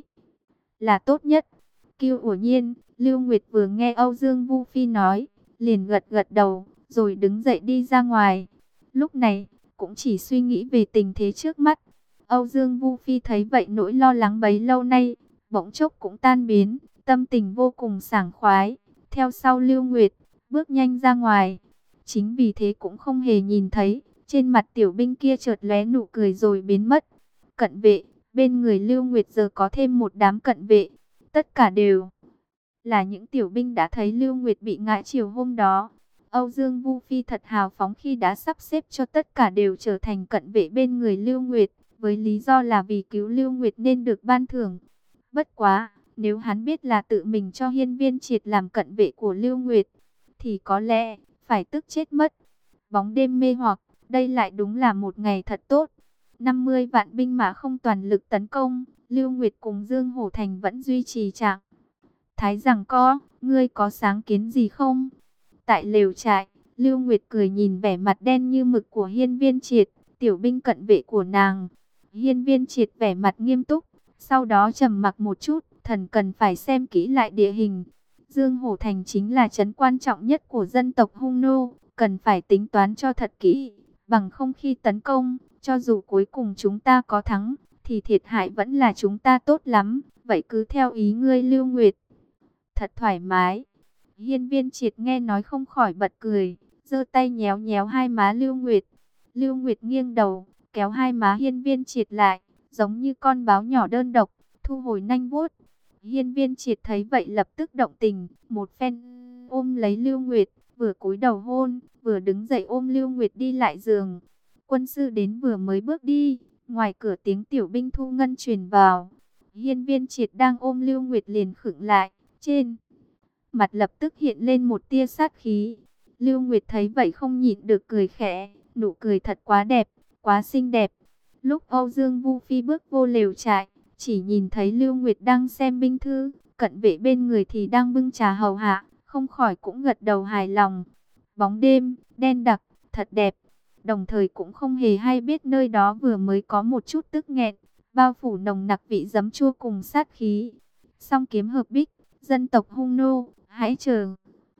là tốt nhất. Kiêu Ủa Nhiên, Lưu Nguyệt vừa nghe Âu Dương Vu Phi nói, liền gật gật đầu, rồi đứng dậy đi ra ngoài. Lúc này, cũng chỉ suy nghĩ về tình thế trước mắt. Âu Dương Vu Phi thấy vậy, nỗi lo lắng bấy lâu nay bỗng chốc cũng tan biến, tâm tình vô cùng sảng khoái. Theo sau Lưu Nguyệt, bước nhanh ra ngoài. Chính vì thế cũng không hề nhìn thấy, trên mặt tiểu binh kia chợt lóe nụ cười rồi biến mất. Cận vệ, bên người Lưu Nguyệt giờ có thêm một đám cận vệ. Tất cả đều là những tiểu binh đã thấy Lưu Nguyệt bị ngã chiều hôm đó. Âu Dương Vu Phi thật hào phóng khi đã sắp xếp cho tất cả đều trở thành cận vệ bên người Lưu Nguyệt, với lý do là vì cứu Lưu Nguyệt nên được ban thưởng. Bất quá, nếu hắn biết là tự mình cho Hiên Viên Triệt làm cận vệ của Lưu Nguyệt, thì có lẽ phải tức chết mất. Bóng đêm mê hoặc, đây lại đúng là một ngày thật tốt. 50 vạn binh mã không toàn lực tấn công, Lưu Nguyệt cùng Dương Hổ Thành vẫn duy trì trạng thái giằng co. Ngươi có sáng kiến gì không? Tại lều trại, Lưu Nguyệt cười nhìn vẻ mặt đen như mực của Hiên Viên Triệt, tiểu binh cận vệ của nàng. Hiên Viên Triệt vẻ mặt nghiêm túc, sau đó trầm mặc một chút, thần cần phải xem kỹ lại địa hình. Dương Hổ Thành chính là trấn quan trọng nhất của dân tộc Hung Nô, cần phải tính toán cho thật kỹ, bằng không khi tấn công, cho dù cuối cùng chúng ta có thắng, thì thiệt hại vẫn là chúng ta tốt lắm. Vậy cứ theo ý ngươi Lưu Nguyệt. Thật thoải mái. Hiên Viên Triệt nghe nói không khỏi bật cười, giơ tay nhéo nhéo hai má Lưu Nguyệt. Lưu Nguyệt nghiêng đầu, kéo hai má Hiên Viên Triệt lại, giống như con báo nhỏ đơn độc, thu hồi nanh vuốt. Hiên Viên Triệt thấy vậy lập tức động tình, một phen ôm lấy Lưu Nguyệt, vừa cúi đầu hôn, vừa đứng dậy ôm Lưu Nguyệt đi lại giường. Quân sư đến vừa mới bước đi, ngoài cửa tiếng tiểu binh thu ngân truyền vào. Hiên Viên Triệt đang ôm Lưu Nguyệt liền khựng lại, trên mặt lập tức hiện lên một tia sát khí. Lưu Nguyệt thấy vậy không nhịn được cười khẽ, nụ cười thật quá đẹp, quá xinh đẹp. Lúc Âu Dương Vu Phi bước vô lều trại, chỉ nhìn thấy Lưu Nguyệt đang xem binh thư, cận vệ bên người thì đang bưng trà hầu hạ, không khỏi cũng gật đầu hài lòng. Bóng đêm, đen đặc, thật đẹp. Đồng thời cũng không hề hay biết nơi đó vừa mới có một chút tức nghẹn, bao phủ nồng nặc vị giấm chua cùng sát khí. Song kiếm hợp bích, dân tộc Hung Nô, hãy chờ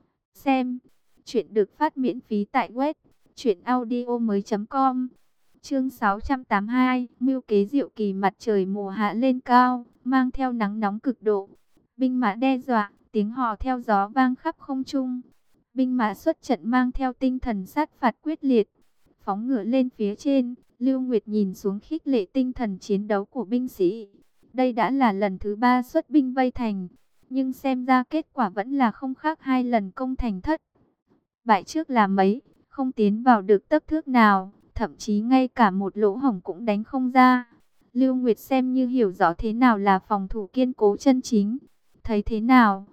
xem. Chuyện được phát miễn phí tại web truyệnaudiomoi.com. Chương 682, mưu kế diệu kỳ. Mặt trời mùa hạ lên cao, mang theo nắng nóng cực độ. Binh mã đe dọa, tiếng hò theo gió vang khắp không trung. Binh mã xuất trận mang theo tinh thần sát phạt quyết liệt. Phóng ngựa lên phía trên, Lưu Nguyệt nhìn xuống khích lệ tinh thần chiến đấu của binh sĩ. Đây đã là lần thứ 3 xuất binh vây thành, nhưng xem ra kết quả vẫn là không khác 2 lần công thành thất bại trước là mấy, không tiến vào được tấc thước nào, thậm chí ngay cả một lỗ hổng cũng đánh không ra. Lưu Nguyệt xem như hiểu rõ thế nào là phòng thủ kiên cố chân chính. Thấy thế nào?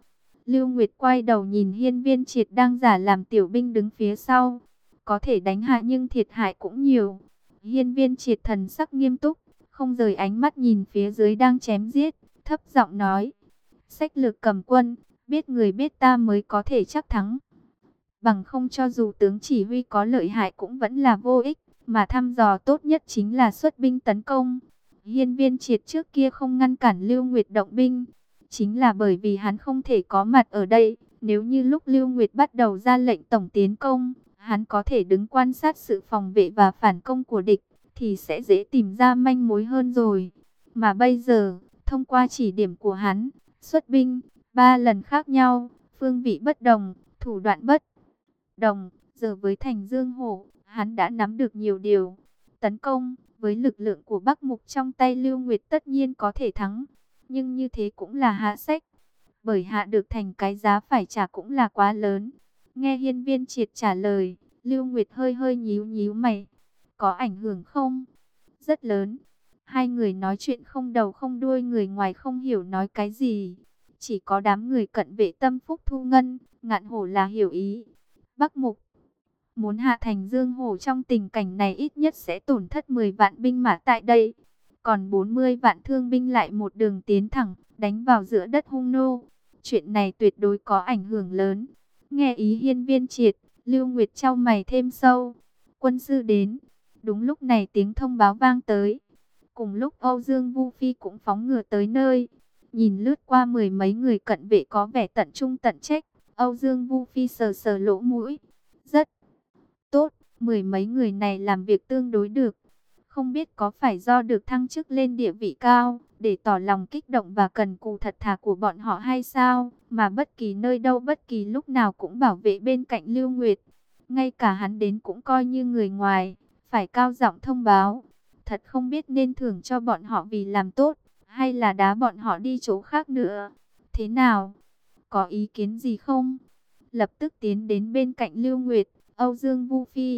Lưu Nguyệt quay đầu nhìn Hiên Viên Triệt đang giả làm tiểu binh đứng phía sau. Có thể đánh hạ nhưng thiệt hại cũng nhiều. Hiên Viên Triệt thần sắc nghiêm túc, không rời ánh mắt nhìn phía dưới đang chém giết, thấp giọng nói: sách lược cầm quân, biết người biết ta mới có thể chắc thắng. Bằng không cho dù tướng chỉ huy có lợi hại cũng vẫn là vô ích, mà thăm dò tốt nhất chính là xuất binh tấn công. Hiên Viên Triệt trước kia không ngăn cản Lưu Nguyệt động binh, chính là bởi vì hắn không thể có mặt ở đây. Nếu như lúc Lưu Nguyệt bắt đầu ra lệnh tổng tiến công, hắn có thể đứng quan sát sự phòng vệ và phản công của địch, thì sẽ dễ tìm ra manh mối hơn rồi. Mà bây giờ, thông qua chỉ điểm của hắn, xuất binh 3 lần khác nhau, phương vị bất đồng, thủ đoạn bất đồng, giờ với Thành Dương Hổ, hắn đã nắm được nhiều điều. Tấn công, với lực lượng của Bắc Mục trong tay Lưu Nguyệt tất nhiên có thể thắng, nhưng như thế cũng là hạ sách, bởi hạ được thành cái giá phải trả cũng là quá lớn. Nghe Hiên Viên Triệt trả lời, Lưu Nguyệt hơi hơi nhíu nhíu mày. Có ảnh hưởng không? Rất lớn. Hai người nói chuyện không đầu không đuôi, người ngoài không hiểu nói cái gì. Chỉ có đám người cận vệ Tâm Phúc Thu Ngân, Ngạn Hổ là hiểu ý. Bắc Mục muốn hạ Thành Dương Hổ trong tình cảnh này ít nhất sẽ tổn thất 10 vạn binh mã tại đây. Còn 40 vạn thương binh lại một đường tiến thẳng, đánh vào giữa đất hung nô. Chuyện này tuyệt đối có ảnh hưởng lớn. Nghe ý Hiên Viên Triệt, Lưu Nguyệt chau mày thêm sâu. Quân sư đến. Đúng lúc này tiếng thông báo vang tới. Cùng lúc Âu Dương Vu Phi cũng phóng ngựa tới nơi. Nhìn lướt qua 10 mấy người cận vệ có vẻ tận trung tận trách, Âu Dương Vu Phi sờ sờ lỗ mũi. Rất tốt, 10 mấy người này làm việc tương đối được. Không biết có phải do được thăng chức lên địa vị cao, để tỏ lòng kích động và cần cù thật thà của bọn họ hay sao, mà bất kỳ nơi đâu bất kỳ lúc nào cũng bảo vệ bên cạnh Lưu Nguyệt. Ngay cả hắn đến cũng coi như người ngoài, phải cao giọng thông báo. Thật không biết nên thưởng cho bọn họ vì làm tốt, hay là đá bọn họ đi chỗ khác nữa. Thế nào? Có ý kiến gì không? Lập tức tiến đến bên cạnh Lưu Nguyệt, Âu Dương Vu Phi.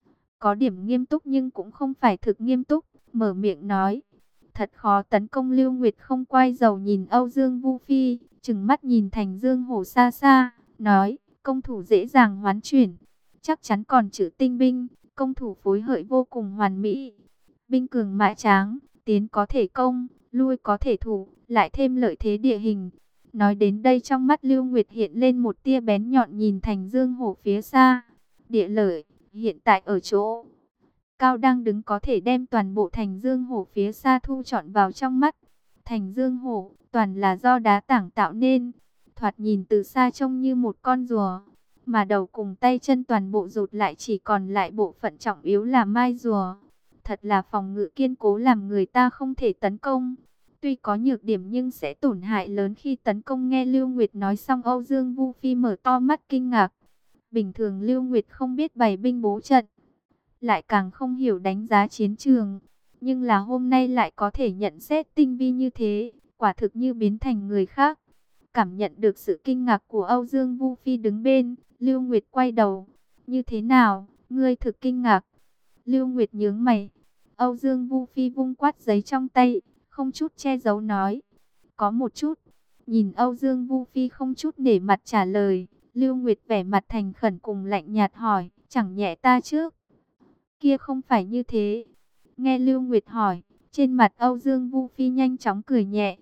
Có điểm nghiêm túc nhưng cũng không phải thực nghiêm túc, mở miệng nói. Thật khó tấn công. Lưu Nguyệt không quay đầu nhìn Âu Dương Vu Phi, trừng mắt nhìn Thành Dương Hổ xa xa, nói, công thủ dễ dàng hoán chuyển, chắc chắn còn chữ tinh binh, công thủ phối hợp vô cùng hoàn mỹ. Binh cường mã tráng, tiến có thể công, lui có thể thủ, lại thêm lợi thế địa hình. Nói đến đây trong mắt Lưu Nguyệt hiện lên một tia bén nhọn nhìn Thành Dương Hổ phía xa. Địa lợi, hiện tại ở chỗ cao đang đứng có thể đem toàn bộ Thành Dương Hổ phía xa thu trọn vào trong mắt. Thành Dương Hổ, toàn là do đá tảng tạo nên. Thoạt nhìn từ xa trông như một con rùa, mà đầu cùng tay chân toàn bộ rụt lại chỉ còn lại bộ phận trọng yếu là mai rùa. Thật là phòng ngự kiên cố làm người ta không thể tấn công. Tuy có nhược điểm nhưng sẽ tổn hại lớn khi tấn công. Nghe Lưu Nguyệt nói xong, Âu Dương Vu Phi mở to mắt kinh ngạc. Bình thường Lưu Nguyệt không biết bày binh bố trận, lại càng không hiểu đánh giá chiến trường. Nhưng là hôm nay lại có thể nhận xét tinh vi như thế, quả thực như biến thành người khác. Cảm nhận được sự kinh ngạc của Âu Dương Vu Phi đứng bên, Lưu Nguyệt quay đầu. Như thế nào, ngươi thực kinh ngạc? Lưu Nguyệt nhướng mày. Âu Dương Vu Phi vung quát giấy trong tay, không chút che giấu nói. Có một chút. Nhìn Âu Dương Vu Phi không chút nể mặt trả lời, Lưu Nguyệt vẻ mặt thành khẩn cùng lạnh nhạt hỏi, chẳng nhẽ ta trước kia không phải như thế? Nghe Lưu Nguyệt hỏi, trên mặt Âu Dương Vu Phi nhanh chóng cười nhẹ.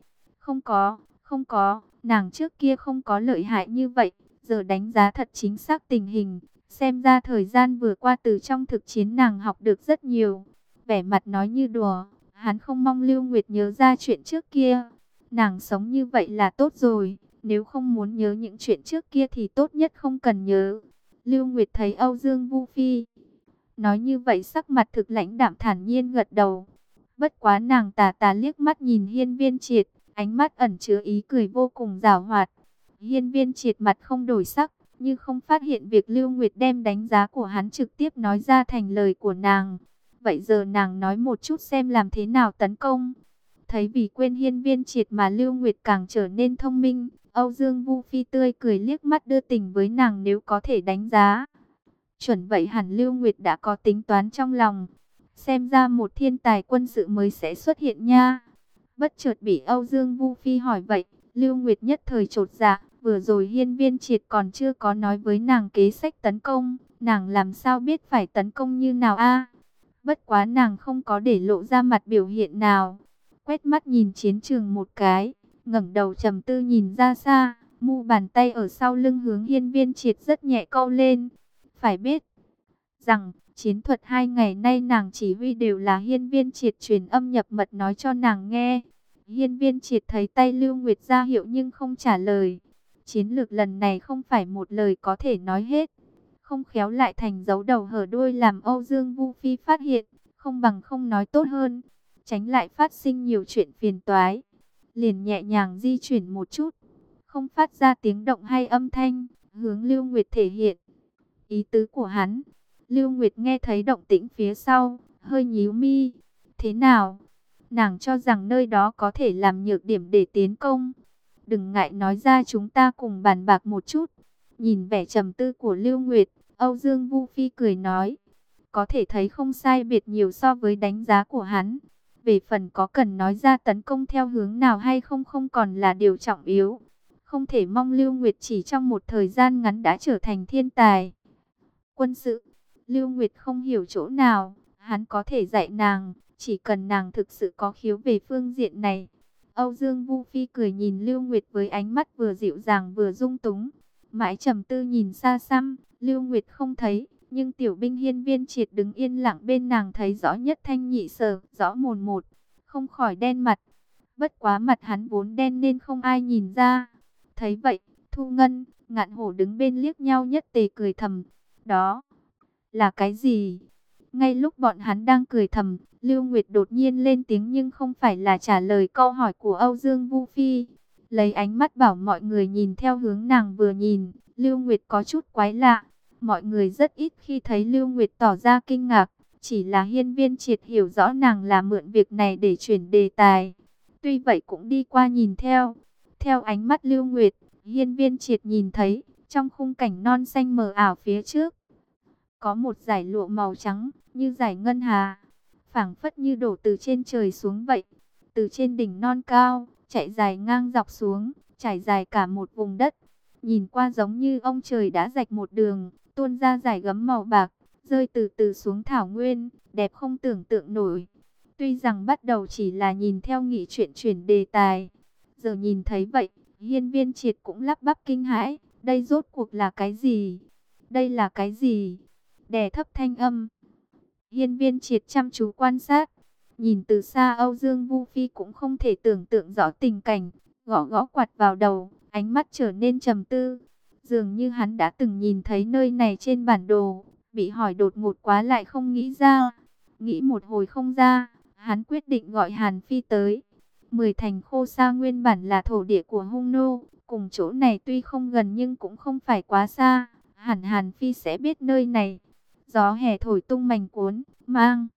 Không có, nàng trước kia không có lợi hại như vậy, giờ đánh giá thật chính xác tình hình. Xem ra thời gian vừa qua từ trong thực chiến nàng học được rất nhiều. Vẻ mặt nói như đùa, hắn không mong Lưu Nguyệt nhớ ra chuyện trước kia. Nàng sống như vậy là tốt rồi, nếu không muốn nhớ những chuyện trước kia thì tốt nhất không cần nhớ. Lưu Nguyệt thấy Âu Dương Vu Phi nói như vậy sắc mặt thực lãnh đạm thản nhiên gật đầu. Bất quá nàng tà tà liếc mắt nhìn Hiên Viên Triệt, ánh mắt ẩn chứa ý cười vô cùng giảo hoạt. Hiên Viên Triệt mặt không đổi sắc, như không phát hiện việc Lưu Nguyệt đem đánh giá của hắn trực tiếp nói ra thành lời của nàng. Vậy giờ nàng nói một chút xem làm thế nào tấn công. Thấy vì quên Hiên Viên Triệt mà Lưu Nguyệt càng trở nên thông minh, Âu Dương Vu Phi tươi cười liếc mắt đưa tình với nàng. Nếu có thể đánh giá chuẩn vậy hẳn Lưu Nguyệt đã có tính toán trong lòng. Xem ra một thiên tài quân sự mới sẽ xuất hiện nha. Bất chợt bị Âu Dương Vu Phi hỏi vậy, Lưu Nguyệt nhất thời chột dạ, Vừa rồi Hiên Viên Triệt còn chưa có nói với nàng kế sách tấn công, nàng làm sao biết phải tấn công như nào a? Bất quá nàng không có để lộ ra mặt biểu hiện nào. Quét mắt nhìn chiến trường một cái, ngẩng đầu trầm tư nhìn ra xa, mu bàn tay ở sau lưng hướng Hiên Viên Triệt rất nhẹ câu lên. Phải biết rằng, chiến thuật 2 ngày nay nàng chỉ huy đều là Hiên Viên Triệt truyền âm nhập mật nói cho nàng nghe. Hiên Viên Triệt thấy tay Lưu Nguyệt ra hiệu nhưng không trả lời. Chiến lược lần này không phải một lời có thể nói hết. Không khéo lại thành dấu đầu hở đuôi làm Âu Dương Vu Phi phát hiện, không bằng không nói tốt hơn, tránh lại phát sinh nhiều chuyện phiền toái. Liền nhẹ nhàng di chuyển một chút, không phát ra tiếng động hay âm thanh, hướng Lưu Nguyệt thể hiện ý tứ của hắn. Lưu Nguyệt nghe thấy động tĩnh phía sau, hơi nhíu mi. Thế nào? Nàng cho rằng nơi đó có thể làm nhược điểm để tiến công. Đừng ngại nói ra, chúng ta cùng bàn bạc một chút. Nhìn vẻ trầm tư của Lưu Nguyệt, Âu Dương Vu Phi cười nói. Có thể thấy không sai biệt nhiều so với đánh giá của hắn. Về phần có cần nói ra tấn công theo hướng nào hay không không còn là điều trọng yếu. Không thể mong Lưu Nguyệt chỉ trong một thời gian ngắn đã trở thành thiên tài quân sự. Lưu Nguyệt không hiểu chỗ nào, hắn có thể dạy nàng, chỉ cần nàng thực sự có khiếu về phương diện này. Âu Dương Vu Phi cười nhìn Lưu Nguyệt với ánh mắt vừa dịu dàng vừa dung túng. Mãi trầm tư nhìn xa xăm, Lưu Nguyệt không thấy, nhưng tiểu binh Hiên Viên Triệt đứng yên lặng bên nàng thấy rõ nhất thanh nhị sở, rõ mồn một, không khỏi đen mặt. Bất quá mặt hắn vốn đen nên không ai nhìn ra. Thấy vậy, Thu Ngân, Ngạn Hổ đứng bên liếc nhau nhất tề cười thầm. Đó là cái gì? Ngay lúc bọn hắn đang cười thầm, Lưu Nguyệt đột nhiên lên tiếng nhưng không phải là trả lời câu hỏi của Âu Dương Vu Phi. Lấy ánh mắt bảo mọi người nhìn theo hướng nàng vừa nhìn, Lưu Nguyệt có chút quái lạ. Mọi người rất ít khi thấy Lưu Nguyệt tỏ ra kinh ngạc, chỉ là Hiên Viên Triệt hiểu rõ nàng là mượn việc này để chuyển đề tài. Tuy vậy cũng đi qua nhìn theo. Theo ánh mắt Lưu Nguyệt, Hiên Viên Triệt nhìn thấy, trong khung cảnh non xanh mờ ảo phía trước, có một dải lụa màu trắng, như dải ngân hà, phảng phất như đổ từ trên trời xuống vậy. Từ trên đỉnh non cao, chạy dài ngang dọc xuống, trải dài cả một vùng đất. Nhìn qua giống như ông trời đã rạch một đường, tuôn ra dải gấm màu bạc, rơi từ từ xuống thảo nguyên, đẹp không tưởng tượng nổi. Tuy rằng bắt đầu chỉ là nhìn theo nghị chuyện chuyển đề tài, giờ nhìn thấy vậy, Hiên Viên Triệt cũng lắp bắp kinh hãi, đây rốt cuộc là cái gì? Đây là cái gì? Đè thấp thanh âm. Hiên Viên Triệt chăm chú quan sát, nhìn từ xa Âu Dương Vu Phi cũng không thể tưởng tượng rõ tình cảnh, gõ gõ quạt vào đầu, ánh mắt trở nên trầm tư. Dường như hắn đã từng nhìn thấy nơi này trên bản đồ, bị hỏi đột ngột quá lại không nghĩ ra. Nghĩ một hồi không ra, hắn quyết định gọi Hàn Phi tới. 10 thành Khô Sa nguyên bản là thổ địa của Hung Nô, cùng chỗ này tuy không gần nhưng cũng không phải quá xa, hẳn Hàn Phi sẽ biết nơi này. Gió hè thổi tung mảnh cuốn, mang